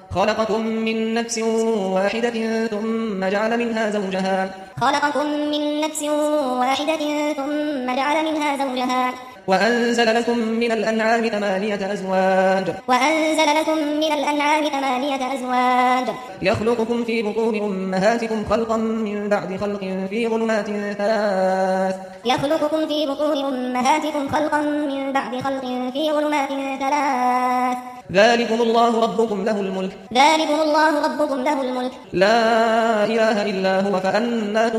خلقكم من نفس واحدة ثم جعل منها زوجها خلقكم من نفس واحدة ثم جعل منها زوجها وأنزل لكم من الأنعام 8 أزواج يخلقكم في بطون أمهاتكم خلقا من بعد خلق في ظلمات 3 ذلكم الله ربكم له الملك لا إله إلا هو فأنى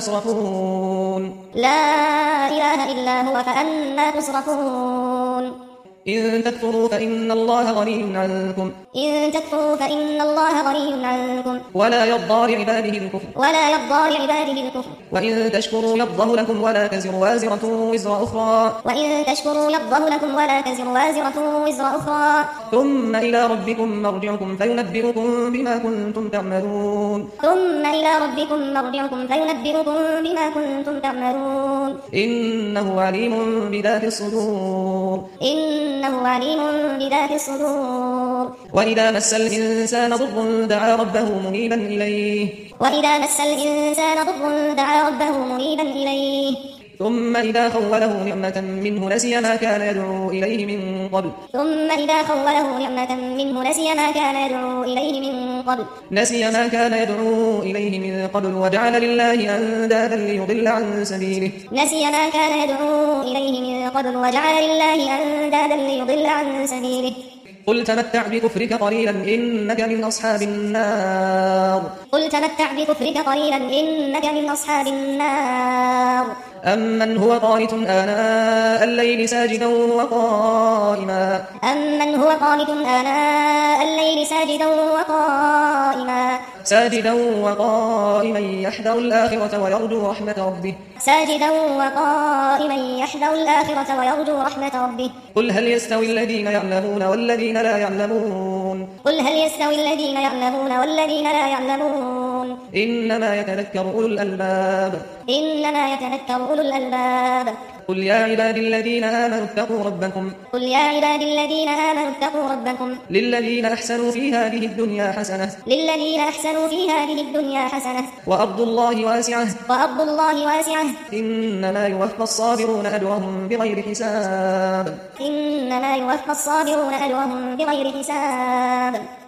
تصرفون إن تكفروا فإن الله غني عنكم ولا يرضى لعباده الكفر وإن تشكروا يرضه لكم ولا تزر وازرة وزر أخرى ثم إلى ربكم مرجعكم فينبئكم بما كنتم تعملون إنه عليم بذات الصدور وإذا مس الإنسان ضر دعا ربه منيبا إليه ثم إذا خوله نعمة منه نسي ما كان يدعو إليه من قبل وجعل لله أندادا ليضل عن سبيله قل تمتع بكفرك قليلا إنك من أصحاب النار أمن هو قانت آناء الليل ساجدا وقائما يحذر الآخرة ويرجو رحمة ربه قل هل يستوي الذين يعلمون والذين لا يعلمون إنما يتذكر أولو الألباب قل يا عبادي الذين آمنوا اتقوا ربكم للذين أحسنوا في هذه الدنيا حسنة وأرض الله واسعة إنما يوفى الصابرون أجرهم بغير حساب